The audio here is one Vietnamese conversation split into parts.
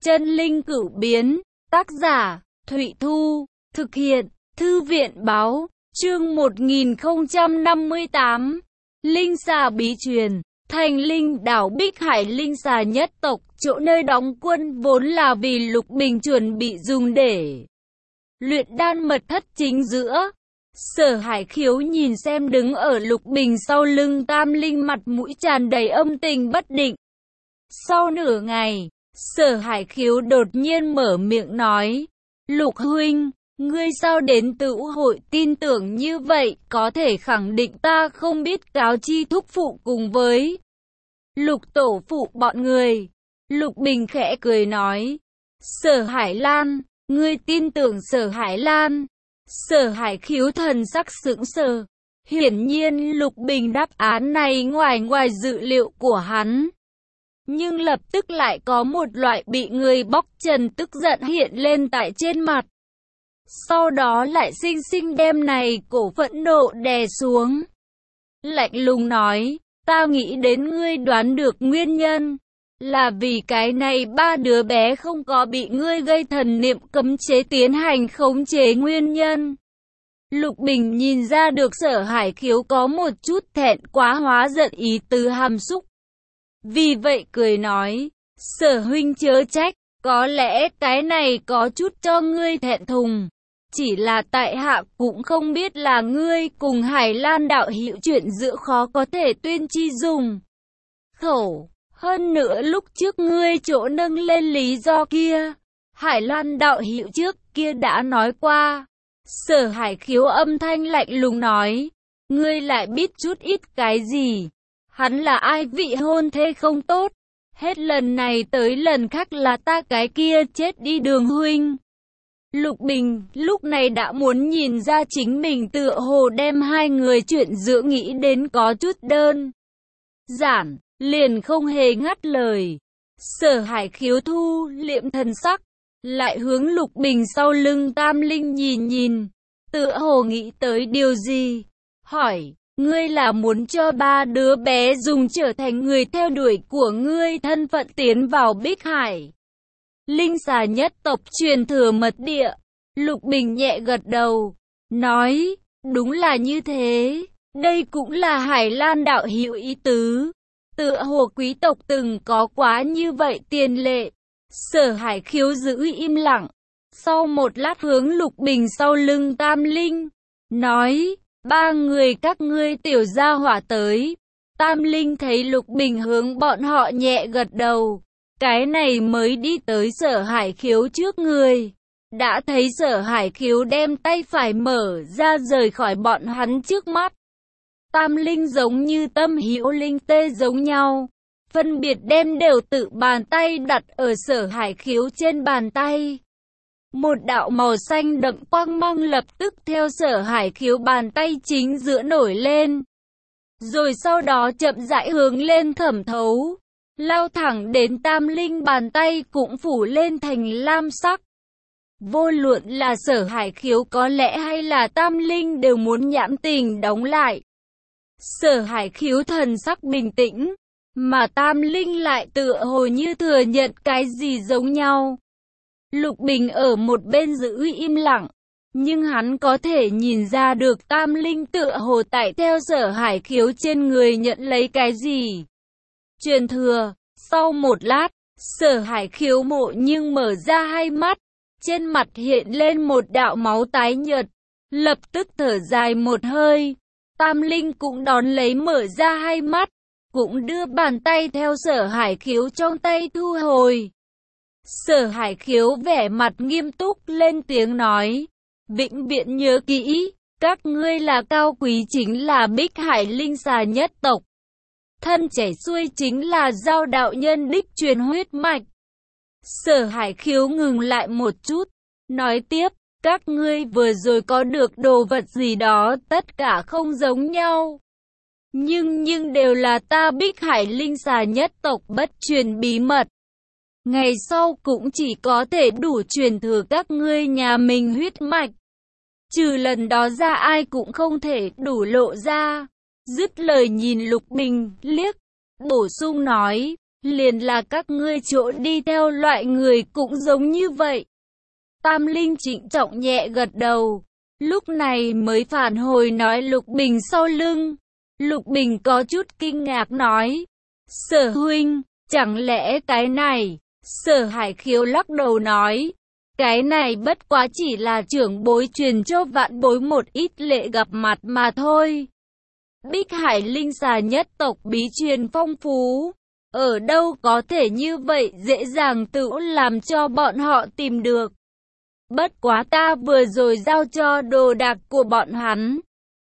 Chân linh cửu biến, tác giả, Thụy Thu, thực hiện, Thư viện báo, chương 1058, Linh xà bí truyền, thành linh đảo Bích Hải linh xà nhất tộc, chỗ nơi đóng quân vốn là vì Lục Bình chuẩn bị dùng để luyện đan mật thất chính giữa. Sở Hải Khiếu nhìn xem đứng ở Lục Bình sau lưng Tam Linh, mặt mũi tràn đầy âm tình bất định. Sau nửa ngày, Sở Hải Khiếu đột nhiên mở miệng nói, Lục huynh, ngươi sao đến Tửu hội tin tưởng như vậy, có thể khẳng định ta không biết cáo chi thúc phụ cùng với Lục tổ phụ bọn người. Lục Bình khẽ cười nói, Sở Hải Lan, ngươi tin tưởng Sở Hải Lan? Sở Hải Khiếu thần sắc sững sờ. Hiển nhiên Lục Bình đáp án này ngoài dự liệu của hắn. Nhưng lập tức lại có một loại bị người bóc trần tức giận hiện lên tại trên mặt. Sau đó lại xinh xinh đem này cổ phẫn nộ đè xuống. Lạnh lùng nói, ta nghĩ đến ngươi đoán được nguyên nhân. Là vì cái này ba đứa bé không có bị ngươi gây thần niệm cấm chế tiến hành khống chế nguyên nhân. Lục Bình nhìn ra được Sở Hải Khiếu có một chút thẹn quá hóa giận ý tứ hàm xúc. Vì vậy cười nói, Sở huynh chớ trách, có lẽ cái này có chút cho ngươi thẹn thùng. Chỉ là tại hạ cũng không biết là ngươi cùng Hải Lan đạo hữu chuyện giữa khó có thể tuyên chi dùng khẩu. Hơn nữa lúc trước ngươi chỗ nâng lên lý do kia, Hải Lan đạo hữu trước kia đã nói qua. Sở Hải Khiếu âm thanh lạnh lùng nói, ngươi lại biết chút ít cái gì? Hắn là ai, vị hôn thê không tốt? Hết lần này tới lần khác là ta cái kia chết đi Đường huynh. Lục Bình lúc này đã muốn nhìn ra chính mình tựa hồ đem hai người chuyện giữa nghĩ đến có chút đơn giản, liền không hề ngắt lời. Sở Hải Khiếu thu liệm thần sắc, lại hướng Lục Bình sau lưng Tam Linh nhìn, tựa hồ nghĩ tới điều gì, hỏi, ngươi là muốn cho ba đứa bé dùng trở thành người theo đuổi của ngươi, thân phận tiến vào Bích Hải linh xà nhất tộc truyền thừa mật địa? Lục Bình nhẹ gật đầu, nói, đúng là như thế, đây cũng là Hải Lan đạo hữu ý tứ. Tựa hồ quý tộc từng có quá như vậy tiền lệ. Sở Hải Khiếu giữ im lặng. Sau một lát hướng Lục Bình sau lưng Tam Linh, nói, ba người các ngươi tiểu gia hỏa tới. Tam Linh thấy Lục Bình hướng bọn họ nhẹ gật đầu. Cái này mới đi tới Sở Hải Khiếu trước người. Đã thấy Sở Hải Khiếu đem tay phải mở ra rời khỏi bọn hắn trước mắt. Tam Linh giống như tâm hữu linh tê giống nhau, phân biệt đem đều tự bàn tay đặt ở Sở Hải Khiếu trên bàn tay. Một đạo màu xanh đậm quang mang lập tức theo Sở Hải Khiếu bàn tay chính giữa nổi lên. Rồi sau đó chậm rãi hướng lên thẩm thấu, lao thẳng đến Tam Linh, bàn tay cũng phủ lên thành lam sắc. Vô luận là Sở Hải Khiếu có lẽ hay là Tam Linh đều muốn nhãn tình đóng lại. Sở Hải Khiếu thần sắc bình tĩnh, mà Tam Linh lại tựa hồ như thừa nhận cái gì giống nhau. Lục Bình ở một bên giữ im lặng, nhưng hắn có thể nhìn ra được Tam Linh tựa hồ tại theo Sở Hải Khiếu trên người nhận lấy cái gì. Truyền thừa, sau một lát, Sở Hải Khiếu mộ nhưng mở ra hai mắt, trên mặt hiện lên một đạo máu tái nhợt, lập tức thở dài một hơi. Tam Linh cũng đón lấy mở ra hai mắt, cũng đưa bàn tay theo Sở Hải Khiếu trong tay thu hồi. Sở Hải Khiếu vẻ mặt nghiêm túc lên tiếng nói, vĩnh viễn nhớ kỹ, các ngươi là cao quý chính là Bích Hải linh xà nhất tộc. Thân chảy xuôi chính là Giao đạo nhân đích truyền huyết mạch. Sở Hải Khiếu ngừng lại một chút, nói tiếp, các ngươi vừa rồi có được đồ vật gì đó tất cả không giống nhau. Nhưng đều là ta Bích Hải linh xà nhất tộc bất truyền bí mật. Ngày sau cũng chỉ có thể đủ truyền thừa các ngươi nhà mình huyết mạch. Trừ lần đó ra ai cũng không thể đủ lộ ra. Dứt lời nhìn Lục Bình liếc, bổ sung nói, liền là các ngươi chỗ đi theo loại người cũng giống như vậy. Tam Linh trịnh trọng nhẹ gật đầu, lúc này mới phản hồi nói Lục Bình sau lưng. Lục Bình có chút kinh ngạc nói, Sở huynh, chẳng lẽ cái này? Sở Hải Khiếu lắc đầu nói, cái này bất quá chỉ là trưởng bối truyền cho vạn bối một ít lễ gặp mặt mà thôi. Bích Hải linh xà nhất tộc bí truyền phong phú, ở đâu có thể như vậy dễ dàng tự làm cho bọn họ tìm được. Bất quá ta vừa rồi giao cho đồ đạc của bọn hắn,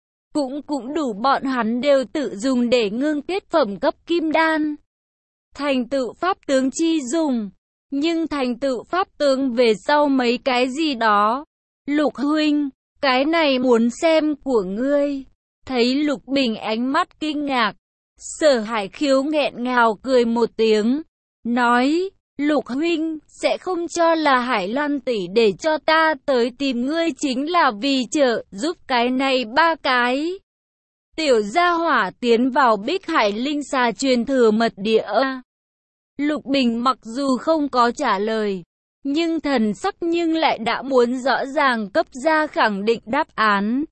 cũng đủ bọn hắn đều tự dùng để ngưng kết phẩm cấp kim đan. Thành tựu pháp tướng chi dùng, nhưng thành tựu pháp tướng về sau mấy cái gì đó. Lục huynh, cái này muốn xem của ngươi. Thấy Lục Bình ánh mắt kinh ngạc, Sở Hải Khiếu nghẹn ngào cười một tiếng, nói, Lục huynh, sẽ không cho là Hải Lan tỷ để cho ta tới tìm ngươi chính là vì trợ giúp cái này ba cái tiểu gia hỏa tiến vào Bích Hải linh xà truyền thừa mật địa. Lục Bình mặc dù không có trả lời, nhưng thần sắc nhưng lại đã muốn rõ ràng cấp ra khẳng định đáp án.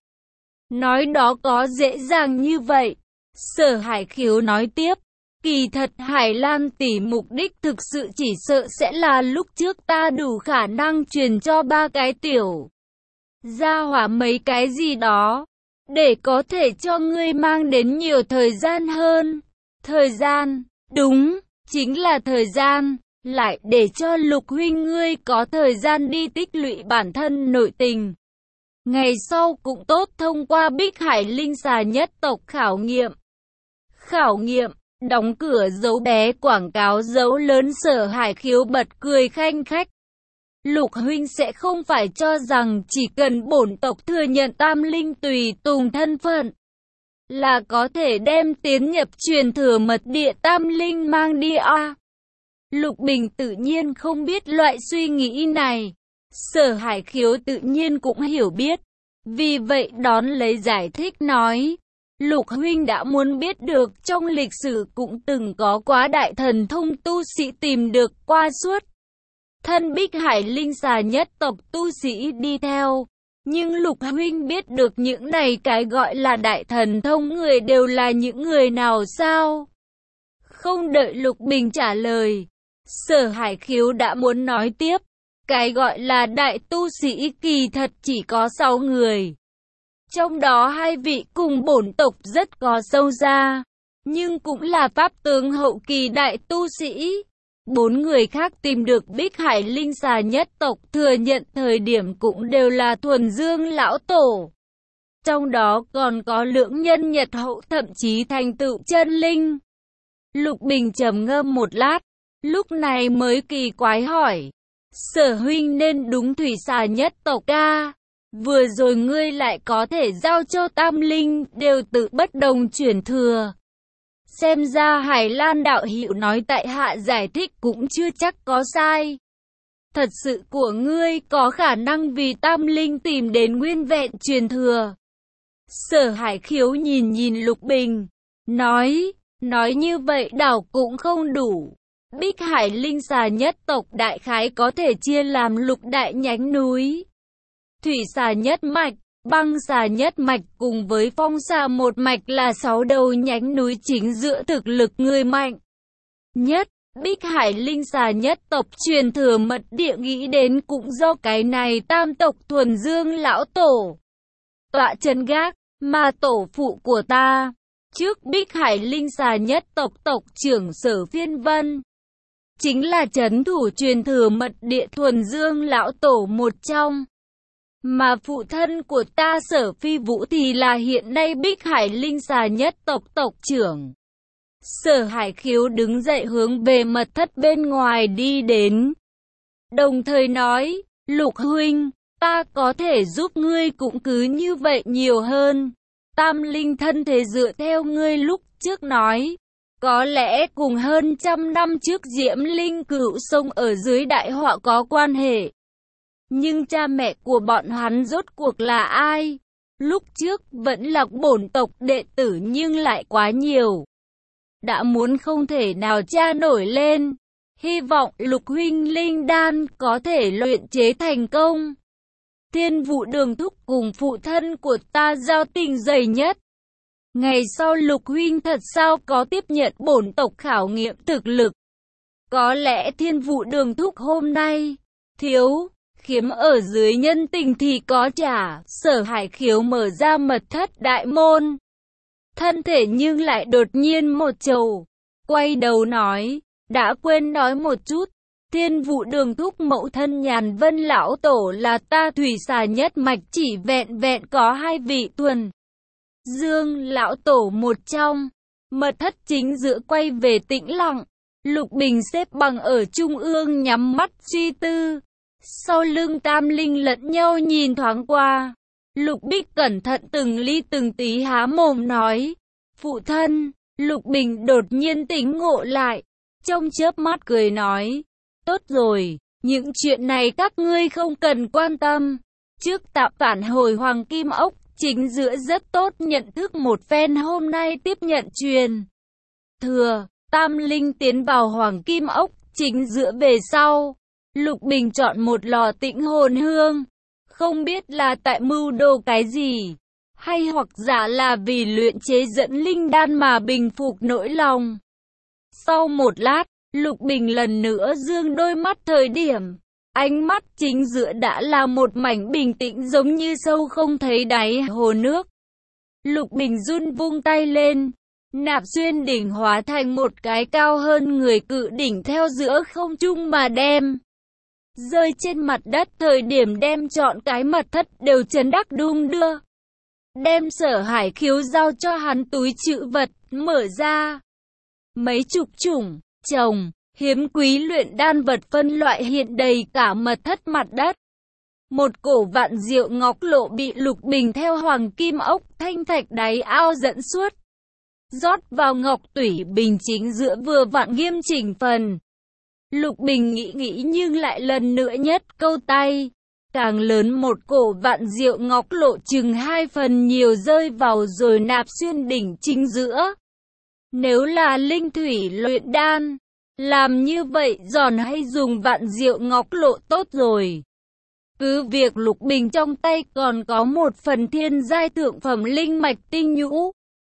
Nói đó có dễ dàng như vậy. Sở Hải Khiếu nói tiếp, kỳ thật Hải Lan tỷ mục đích thực sự chỉ sợ sẽ là lúc trước ta đủ khả năng truyền cho ba cái tiểu gia hỏa mấy cái gì đó, để có thể cho ngươi mang đến nhiều thời gian hơn. Thời gian, đúng, chính là thời gian, lại để cho Lục huynh ngươi có thời gian đi tích lũy bản thân nội tình. Ngày sau cũng tốt thông qua Bích Hải linh xà nhất tộc khảo nghiệm. Khảo nghiệm, đóng cửa dấu bé quảng cáo dấu lớn. Sở Hải Khiếu bật cười khanh khách. Lục huynh sẽ không phải cho rằng chỉ cần bổn tộc thừa nhận Tam Linh tùy tùng thân phận, là có thể đem tiến nhập truyền thừa mật địa Tam Linh mang đi à? Lục Bình tự nhiên không biết loại suy nghĩ này. Sở Hải Khiếu tự nhiên cũng hiểu biết. Vì vậy đón lấy giải thích nói, Lục huynh đã muốn biết được trong lịch sử cũng từng có quá đại thần thông tu sĩ tìm được qua suốt thân Bích Hải linh xà nhất tộc tu sĩ đi theo. Nhưng Lục huynh biết được những này cái gọi là đại thần thông người đều là những người nào sao? Không đợi Lục Bình trả lời, Sở Hải Khiếu đã muốn nói tiếp. Cái gọi là đại tu sĩ kỳ thật chỉ có 6 người. Trong đó 2 vị cùng bổn tộc rất có sâu xa, nhưng cũng là pháp tướng hậu kỳ đại tu sĩ. 4 người khác tìm được Bích Hải linh xà nhất tộc thừa nhận thời điểm cũng đều là thuần dương lão tổ. Trong đó còn có lưỡng nhân nhật hậu thậm chí thành tựu chân linh. Lục Bình trầm ngâm một lát, lúc này mới kỳ quái hỏi, Sở huynh nên đúng thủy xà nhất tộc ca. Vừa rồi ngươi lại có thể giao cho Tam Linh đều tự bất đồng chuyển thừa. Xem ra Hải Lan đạo hữu nói tại hạ giải thích cũng chưa chắc có sai. Thật sự của ngươi có khả năng vì Tam Linh tìm đến nguyên vẹn truyền thừa. Sở Hải Khiếu nhìn Lục Bình, nói như vậy đảo cũng không đủ. Bích Hải linh xà nhất tộc đại khái có thể chia làm lục đại nhánh núi. Thủy xà nhất mạch, băng xà nhất mạch cùng với phong xà một mạch là 6 đầu nhánh núi chính dựa thực lực người mạnh nhất. Bích Hải linh xà nhất tộc truyền thừa mật địa nghĩ đến cũng do cái này tam tộc thuần dương lão tổ tọa chân gác, mà tổ phụ của ta trước Bích Hải linh xà nhất tộc tộc trưởng Sở Phiên Vân chính là trấn thủ truyền thừa mật địa thuần dương lão tổ một trong. Mà phụ thân của ta Sở Phi Vũ thì là hiện nay Bích Hải linh xà nhất tộc tộc trưởng. Sở Hải Khiếu đứng dậy hướng về mật thất bên ngoài đi đến, đồng thời nói, Lục huynh, ta có thể giúp ngươi cũng cứ như vậy nhiều hơn. Tam Linh thân thể dựa theo ngươi lúc trước nói, có lẽ cùng hơn 100 năm trước Diễm Linh cửu sông ở dưới đại họa có quan hệ. Nhưng cha mẹ của bọn hắn rốt cuộc là ai? Lúc trước vẫn là bổn tộc đệ tử nhưng lại quá nhiều. đã muốn không thể nào tra nổi lên. Hy vọng Lục huynh linh đan có thể luyện chế thành công. Thiên Vũ Đường thúc cùng phụ thân của ta giao tình dày nhất. Ngày sau Lục huynh thật sao có tiếp nhận bổn tộc khảo nghiệm thực lực. Có lẽ Thiên Vũ Đường thúc hôm nay thiếu khiếm ở dưới nhân tình thì có trả. Sở Hải Khiếu mở ra mật thất đại môn, thân thể nhưng lại đột nhiên một trầu, quay đầu nói, đã quên nói một chút, Thiên Vũ Đường thúc mẫu thân Nhàn Vân lão tổ là ta thủy xà nhất mạch, chỉ vẹn vẹn có 2 vị Thuần Dương lão tổ một trong. Mật thất chính giữa quay về tĩnh lặng, Lục Bình xếp bằng ở trung ương nhắm mắt suy tư. Sau lưng Tam Linh lẫn nhau nhìn thoáng qua. Lục Bích cẩn thận từng ly từng tí há mồm nói, phụ thân. Lục Bình đột nhiên tỉnh ngộ lại, trong chớp mắt cười nói, tốt rồi, những chuyện này các ngươi không cần quan tâm. Trước tạm phản hồi Hoàng Kim Ốc, chính giữa rất tốt nhận thức một phen, hôm nay tiếp nhận truyền thừa. Tam Linh tiến vào Hoàng Kim Ốc, chính giữa về sau. Lục Bình chọn một lò tĩnh hồn hương, không biết là tại mưu đồ cái gì, hay hoặc giả là vì luyện chế dẫn linh đan mà bình phục nỗi lòng. Sau một lát, Lục Bình lần nữa dương đôi mắt thời điểm, ánh mắt chính giữa đã là một mảnh bình tĩnh giống như sâu không thấy đáy hồ nước. Lục Bình run vung tay lên, Nạp Xuyên đỉnh hóa thành một cái cao hơn người cự đỉnh theo giữa không trung mà đem rơi trên mặt đất, thời điểm đem trọn cái mật thất đều chấn đắc đung đưa. Đem Sở Hải Khiếu giao cho hắn túi trữ vật, mở ra. Mấy chục chủng, trồng, hiếm quý luyện đan vật phân loại hiện đầy cả mật thất mặt đất. Một cổ vạn diệu ngọc lộ bị Lục Bình theo Hoàng Kim Ốc thanh thạch đáy ao dẫn suốt, rót vào ngọc tủy bình chính giữa vừa vặn nghiêm chỉnh phần. Lục Bình nghĩ nhưng lại lần nữa nhất câu tay, càng lớn một cổ vạn diệu ngọc lộ chừng 2 phần nhiều rơi vào rồi nạp xuyên đỉnh chính giữa. Nếu là linh thủy luyện đan, làm như vậy giòn hay dùng vạn diệu ngọc lộ tốt rồi. Cứ việc Lục Bình trong tay còn có một phần thiên giai thượng phẩm linh mạch tinh nhũ.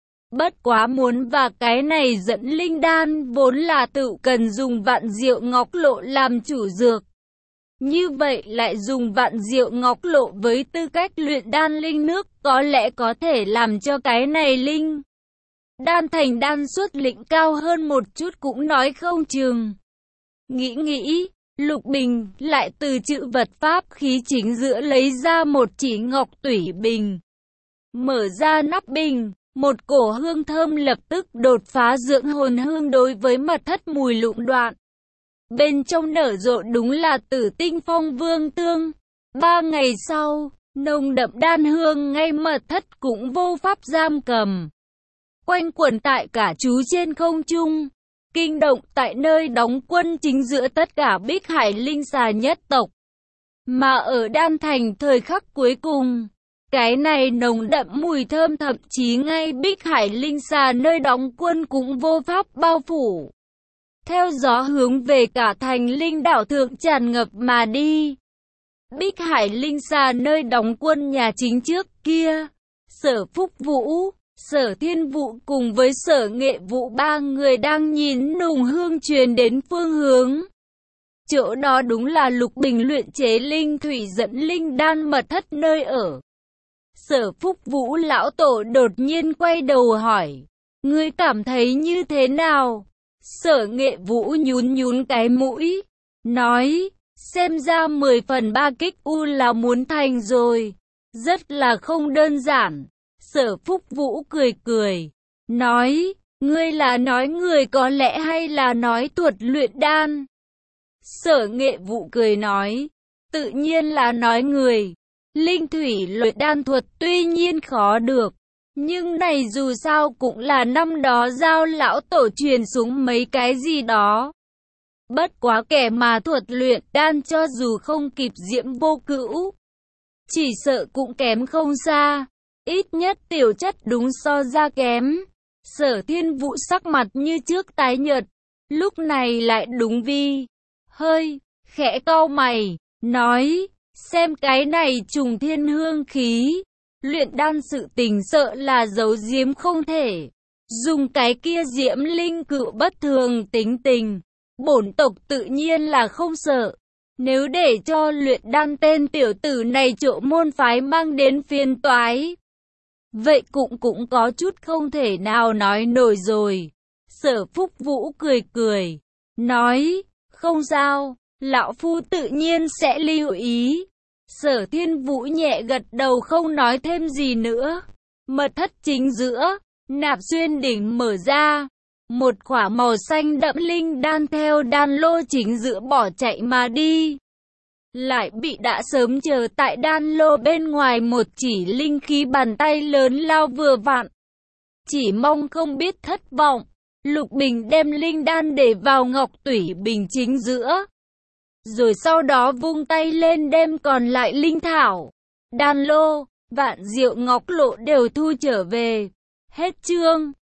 Bất quá muốn và cái này dẫn linh đan vốn là tự cần dùng vạn diệu ngọc lộ làm chủ dược. Như vậy lại dùng vạn diệu ngọc lộ với tư cách luyện đan linh nước, có lẽ có thể làm cho cái này linh đan thành đan suất lĩnh cao hơn một chút cũng nói không chừng. Nghĩ, Lục Bình lại từ chữ vật pháp khí chính giữa lấy ra một chỉ ngọc tủy bình. Mở ra nắp bình, một cổ hương thơm lập tức đột phá dưỡng hồn hương đối với mật thất mùi lụng đoạn. Bên trong nở rộ đúng là Tử Tinh Phong Vương tương. 3 ngày sau, nồng đậm đan hương ngay mật thất cũng vô pháp giam cầm. Quanh quẩn tại cả chú trên không trung, kinh động tại nơi đóng quân chính giữa tất cả Bích Hải linh xà nhất tộc. Mà ở Đan Thành thời khắc cuối cùng, cái này nồng đậm mùi thơm thậm chí ngay Bích Hải linh xà nơi đóng quân cũng vô pháp bao phủ. Theo gió hướng về cả thành linh đảo thượng tràn ngập mà đi. Bích Hải linh xà nơi đóng quân nhà chính trước kia, Sở Phúc Vũ, Sở Thiên Vũ cùng với Sở Nghệ Vũ 3 người đang nhìn nùng hương truyền đến phương hướng. Chỗ đó đúng là Lục Bình luyện chế linh thủy dẫn linh đan mật thất nơi ở. Sở Phúc Vũ lão tổ đột nhiên quay đầu hỏi, ngươi cảm thấy như thế nào? Sở Nghệ Vũ nhún cái mũi, nói, xem ra 10 phần 3 kích u là muốn thành rồi, rất là không đơn giản. Sở Phúc Vũ cười, nói, ngươi là nói người có lẽ hay là nói thuật luyện đan? Sở Nghệ Vũ cười nói, tự nhiên là nói người. Linh thủy luyện đan thuật tuy nhiên khó được, nhưng này dù sao cũng là năm đó Giao lão tổ truyền xuống mấy cái gì đó. Bất quá kẻ mà thuật luyện đan cho dù không kịp Diễm Vô Cữu, chỉ sợ cũng kém không xa, ít nhất tiểu chất đúng so ra kém. Sở Thiên Vũ sắc mặt như trước tái nhợt, lúc này lại đúng vi. Hơi, khẽ cau mày, nói, xem cái này trùng thiên hương khí. Luyện đan sự tình sợ là giấu giếm không thể. Dùng cái kia diễm linh cựu bất thường tính tình. Bổn tộc tự nhiên là không sợ. Nếu để cho luyện đan tên tiểu tử này trộm môn phái mang đến phiền toái, vậy cũng có chút không thể nào nói nổi rồi. Sở Phúc Vũ cười cười, nói, không sao, lão phu tự nhiên sẽ lưu ý. Sở Thiên Vũ nhẹ gật đầu không nói thêm gì nữa. Mật thất chính giữa, nạp xuyên đỉnh mở ra. Một quả màu xanh đậm linh đan theo đan lô chính giữa bỏ chạy mà đi. Lại bị đã sớm chờ tại đan lô bên ngoài một chỉ linh khí bàn tay lớn lao vừa vặn. Chỉ mong không biết thất vọng. Lục Bình đem linh đan để vào ngọc tủy bình chính giữa. Rồi sau đó vung tay lên đem còn lại linh thảo, đan lô, vạn diệu ngọc lộ đều thu trở về. Hết chương.